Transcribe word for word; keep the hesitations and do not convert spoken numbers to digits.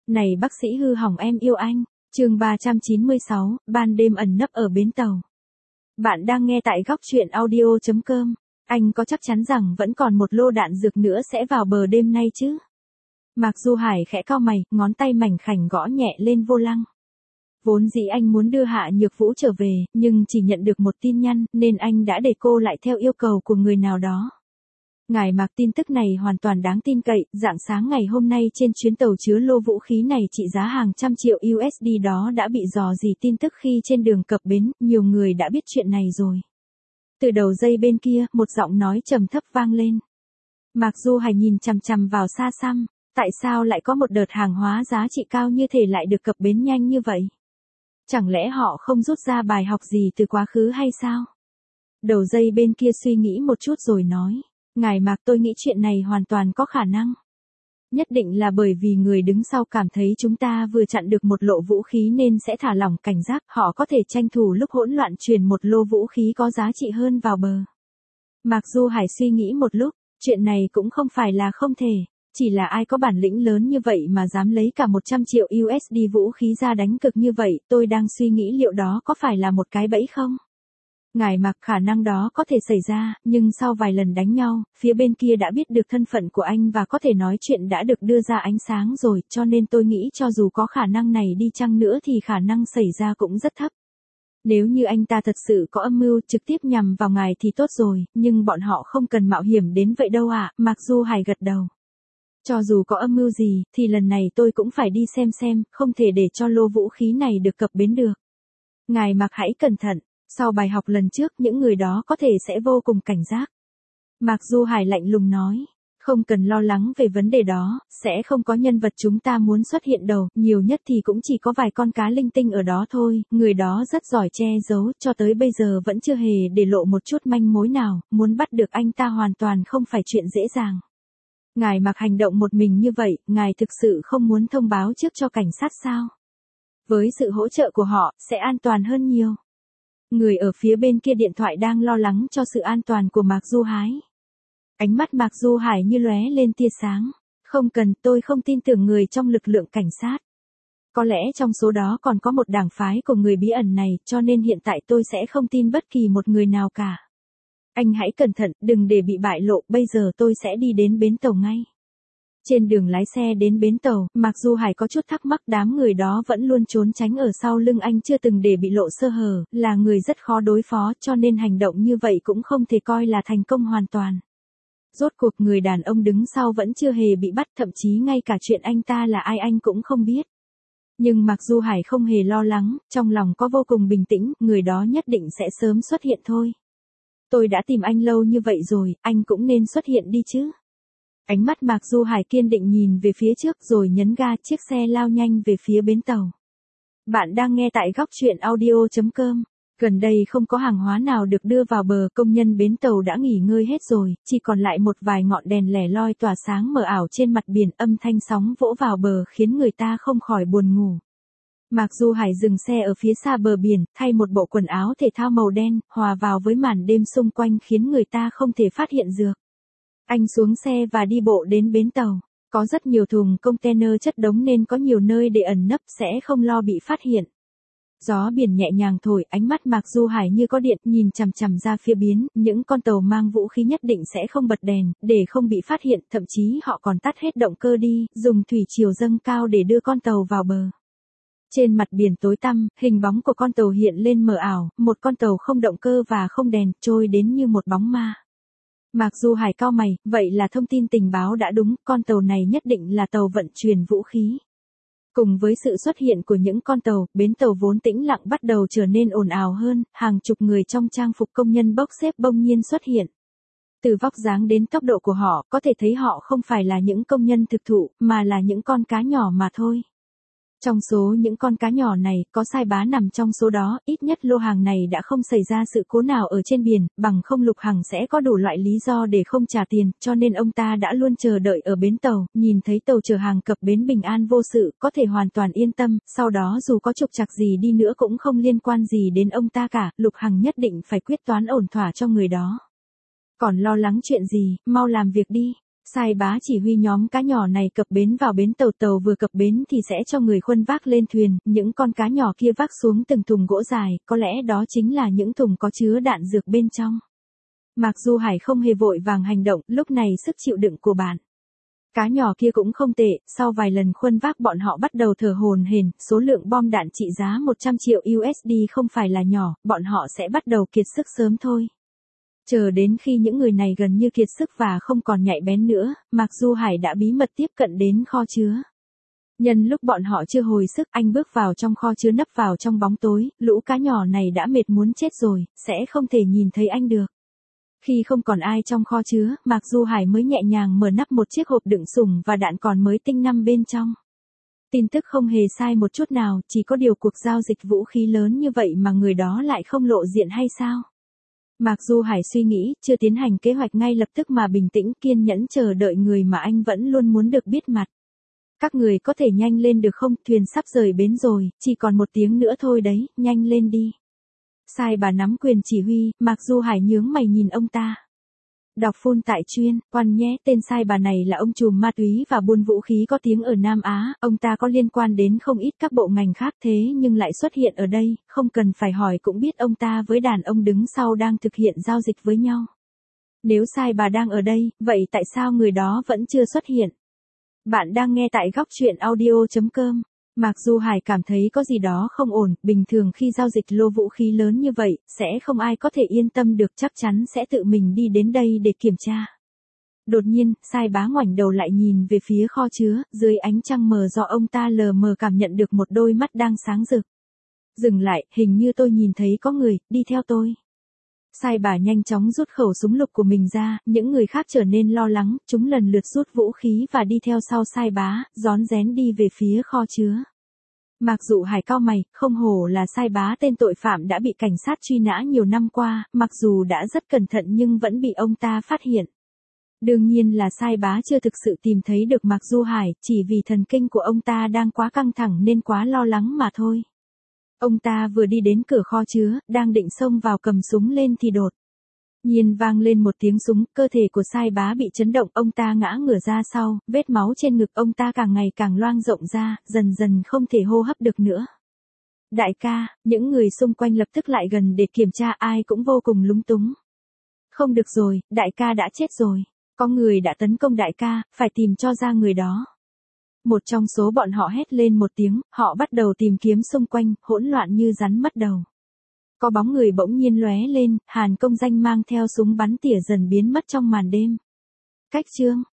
Này bác sĩ hư hỏng em yêu anh, chương ba trăm chín mươi sáu, ban đêm ẩn nấp ở bến tàu. Bạn đang nghe tại góc truyện audio chấm com. Anh có chắc chắn rằng vẫn còn một lô đạn dược nữa sẽ vào bờ đêm nay chứ? Mạc Du Hải khẽ cau mày, ngón tay mảnh khảnh gõ nhẹ lên vô lăng. Vốn dĩ anh muốn đưa Hạ Nhược Vũ trở về, nhưng chỉ nhận được một tin nhắn, nên anh đã để cô lại theo yêu cầu của người nào đó. Ngài Mạc, tin tức này hoàn toàn đáng tin cậy, rạng sáng ngày hôm nay trên chuyến tàu chứa lô vũ khí này trị giá hàng trăm triệu u ét đê đó đã bị dò dỉ tin tức khi trên đường cập bến, nhiều người đã biết chuyện này rồi. Từ đầu dây bên kia, một giọng nói trầm thấp vang lên. Mạc Du Hải nhìn chằm chằm vào xa xăm, tại sao lại có một đợt hàng hóa giá trị cao như thể lại được cập bến nhanh như vậy? Chẳng lẽ họ không rút ra bài học gì từ quá khứ hay sao? Đầu dây bên kia suy nghĩ một chút rồi nói. Ngài Mạc, tôi nghĩ chuyện này hoàn toàn có khả năng. Nhất định là bởi vì người đứng sau cảm thấy chúng ta vừa chặn được một lộ vũ khí nên sẽ thả lỏng cảnh giác, họ có thể tranh thủ lúc hỗn loạn truyền một lô vũ khí có giá trị hơn vào bờ. Mạc Du Hải suy nghĩ một lúc, chuyện này cũng không phải là không thể, chỉ là ai có bản lĩnh lớn như vậy mà dám lấy cả một trăm triệu u ét đê vũ khí ra đánh cực như vậy, tôi đang suy nghĩ liệu đó có phải là một cái bẫy không? Ngài Mạc, khả năng đó có thể xảy ra, nhưng sau vài lần đánh nhau, phía bên kia đã biết được thân phận của anh và có thể nói chuyện đã được đưa ra ánh sáng rồi, cho nên tôi nghĩ cho dù có khả năng này đi chăng nữa thì khả năng xảy ra cũng rất thấp. Nếu như anh ta thật sự có âm mưu trực tiếp nhằm vào ngài thì tốt rồi, nhưng bọn họ không cần mạo hiểm đến vậy đâu ạ, à? Mạc Du Hải gật đầu. Cho dù có âm mưu gì, thì lần này tôi cũng phải đi xem xem, không thể để cho lô vũ khí này được cập bến được. Ngài Mạc hãy cẩn thận. Sau bài học lần trước, những người đó có thể sẽ vô cùng cảnh giác. Mạc Du Hải lạnh lùng nói, không cần lo lắng về vấn đề đó, sẽ không có nhân vật chúng ta muốn xuất hiện đâu, nhiều nhất thì cũng chỉ có vài con cá linh tinh ở đó thôi, người đó rất giỏi che giấu, cho tới bây giờ vẫn chưa hề để lộ một chút manh mối nào, muốn bắt được anh ta hoàn toàn không phải chuyện dễ dàng. Ngài Mạc hành động một mình như vậy, ngài thực sự không muốn thông báo trước cho cảnh sát sao? Với sự hỗ trợ của họ, sẽ an toàn hơn nhiều. Người ở phía bên kia điện thoại đang lo lắng cho sự an toàn của Mạc Du Hải. Ánh mắt Mạc Du Hải như lóe lên tia sáng. Không cần, tôi không tin tưởng người trong lực lượng cảnh sát. Có lẽ trong số đó còn có một đảng phái của người bí ẩn này, cho nên hiện tại tôi sẽ không tin bất kỳ một người nào cả. Anh hãy cẩn thận, đừng để bị bại lộ, bây giờ tôi sẽ đi đến bến tàu ngay. Trên đường lái xe đến bến tàu, Mạc Du Hải có chút thắc mắc, đám người đó vẫn luôn trốn tránh ở sau lưng anh chưa từng để bị lộ sơ hở, là người rất khó đối phó, cho nên hành động như vậy cũng không thể coi là thành công hoàn toàn. Rốt cuộc người đàn ông đứng sau vẫn chưa hề bị bắt, thậm chí ngay cả chuyện anh ta là ai anh cũng không biết. Nhưng Mạc Du Hải không hề lo lắng, trong lòng có vô cùng bình tĩnh, người đó nhất định sẽ sớm xuất hiện thôi. Tôi đã tìm anh lâu như vậy rồi, anh cũng nên xuất hiện đi chứ. Ánh mắt Mạc Du Hải kiên định nhìn về phía trước rồi nhấn ga, chiếc xe lao nhanh về phía bến tàu. Bạn đang nghe tại góc truyện audio chấm com. Gần đây không có hàng hóa nào được đưa vào bờ, công nhân bến tàu đã nghỉ ngơi hết rồi, chỉ còn lại một vài ngọn đèn lẻ loi tỏa sáng mờ ảo trên mặt biển, âm thanh sóng vỗ vào bờ khiến người ta không khỏi buồn ngủ. Mạc Du Hải dừng xe ở phía xa bờ biển, thay một bộ quần áo thể thao màu đen, hòa vào với màn đêm xung quanh khiến người ta không thể phát hiện được. Anh xuống xe và đi bộ đến bến tàu. Có rất nhiều thùng container chất đống nên có nhiều nơi để ẩn nấp, sẽ không lo bị phát hiện. Gió biển nhẹ nhàng thổi, ánh mắt Mạc Du Hải như có điện, nhìn chằm chằm ra phía biển, những con tàu mang vũ khí nhất định sẽ không bật đèn, để không bị phát hiện, thậm chí họ còn tắt hết động cơ đi, dùng thủy triều dâng cao để đưa con tàu vào bờ. Trên mặt biển tối tăm, hình bóng của con tàu hiện lên mờ ảo, một con tàu không động cơ và không đèn, trôi đến như một bóng ma. Mạc Du Hải cau mày, vậy là thông tin tình báo đã đúng, con tàu này nhất định là tàu vận chuyển vũ khí. Cùng với sự xuất hiện của những con tàu, bến tàu vốn tĩnh lặng bắt đầu trở nên ồn ào hơn, hàng chục người trong trang phục công nhân bốc xếp bỗng nhiên xuất hiện. Từ vóc dáng đến tốc độ của họ, có thể thấy họ không phải là những công nhân thực thụ, mà là những con cá nhỏ mà thôi. Trong số những con cá nhỏ này, có Sai Bá nằm trong số đó, ít nhất lô hàng này đã không xảy ra sự cố nào ở trên biển, bằng không Lục Hằng sẽ có đủ loại lý do để không trả tiền, cho nên ông ta đã luôn chờ đợi ở bến tàu, nhìn thấy tàu chở hàng cập bến bình an vô sự, có thể hoàn toàn yên tâm, sau đó dù có trục trặc gì đi nữa cũng không liên quan gì đến ông ta cả, Lục Hằng nhất định phải quyết toán ổn thỏa cho người đó. Còn lo lắng chuyện gì, mau làm việc đi. Sai bá chỉ huy nhóm cá nhỏ này cập bến vào bến tàu, tàu vừa cập bến thì sẽ cho người khuân vác lên thuyền, những con cá nhỏ kia vác xuống từng thùng gỗ dài, có lẽ đó chính là những thùng có chứa đạn dược bên trong. Mạc Du Hải không hề vội vàng hành động, lúc này sức chịu đựng của bạn cá nhỏ kia cũng không tệ, sau vài lần khuân vác bọn họ bắt đầu thở hổn hển, số lượng bom đạn trị giá một trăm triệu u ét đê không phải là nhỏ, bọn họ sẽ bắt đầu kiệt sức sớm thôi. Chờ đến khi những người này gần như kiệt sức và không còn nhạy bén nữa, Mạc Du Hải đã bí mật tiếp cận đến kho chứa. Nhân lúc bọn họ chưa hồi sức, anh bước vào trong kho chứa nấp vào trong bóng tối, lũ cá nhỏ này đã mệt muốn chết rồi, sẽ không thể nhìn thấy anh được. Khi không còn ai trong kho chứa, Mạc Du Hải mới nhẹ nhàng mở nắp một chiếc hộp đựng súng và đạn còn mới tinh nằm bên trong. Tin tức không hề sai một chút nào, chỉ có điều cuộc giao dịch vũ khí lớn như vậy mà người đó lại không lộ diện hay sao? Mạc Du Hải suy nghĩ, chưa tiến hành kế hoạch ngay lập tức mà bình tĩnh kiên nhẫn chờ đợi người mà anh vẫn luôn muốn được biết mặt. Các người có thể nhanh lên được không, thuyền sắp rời bến rồi, chỉ còn một tiếng nữa thôi đấy, nhanh lên đi. Sai bà nắm quyền chỉ huy, Mạc Du Hải nhướng mày nhìn ông ta. Đọc phun tại chuyên, quan nhé, tên sai bà này là ông trùm ma túy và buôn vũ khí có tiếng ở Nam Á, ông ta có liên quan đến không ít các bộ ngành khác thế nhưng lại xuất hiện ở đây, không cần phải hỏi cũng biết ông ta với đàn ông đứng sau đang thực hiện giao dịch với nhau. Nếu sai bà đang ở đây, vậy tại sao người đó vẫn chưa xuất hiện? Bạn đang nghe tại góc truyện audio chấm com. Mạc Du Hải cảm thấy có gì đó không ổn, bình thường khi giao dịch lô vũ khí lớn như vậy, sẽ không ai có thể yên tâm được, chắc chắn sẽ tự mình đi đến đây để kiểm tra. Đột nhiên, sai bá ngoảnh đầu lại nhìn về phía kho chứa, dưới ánh trăng mờ do ông ta lờ mờ cảm nhận được một đôi mắt đang sáng rực. Dừng lại, hình như tôi nhìn thấy có người, đi theo tôi. Sai bà nhanh chóng rút khẩu súng lục của mình ra, những người khác trở nên lo lắng, chúng lần lượt rút vũ khí và đi theo sau sai bá, rón rén đi về phía kho chứa. Mạc Du Hải cau mày, không hổ là sai bá, tên tội phạm đã bị cảnh sát truy nã nhiều năm qua, mặc dù đã rất cẩn thận nhưng vẫn bị ông ta phát hiện. Đương nhiên là sai bá chưa thực sự tìm thấy được Mạc Du Hải, chỉ vì thần kinh của ông ta đang quá căng thẳng nên quá lo lắng mà thôi. Ông ta vừa đi đến cửa kho chứa, đang định xông vào cầm súng lên thì đột nhiên vang lên một tiếng súng, cơ thể của sai bá bị chấn động, ông ta ngã ngửa ra sau, vết máu trên ngực ông ta càng ngày càng loang rộng ra, dần dần không thể hô hấp được nữa. Đại ca, những người xung quanh lập tức lại gần để kiểm tra, ai cũng vô cùng lúng túng. Không được rồi, đại ca đã chết rồi, có người đã tấn công đại ca, phải tìm cho ra người đó. Một trong số bọn họ hét lên một tiếng, họ bắt đầu tìm kiếm xung quanh, hỗn loạn như rắn mất đầu. Có bóng người bỗng nhiên lóe lên, Hàn Công Danh mang theo súng bắn tỉa dần biến mất trong màn đêm. Cách chương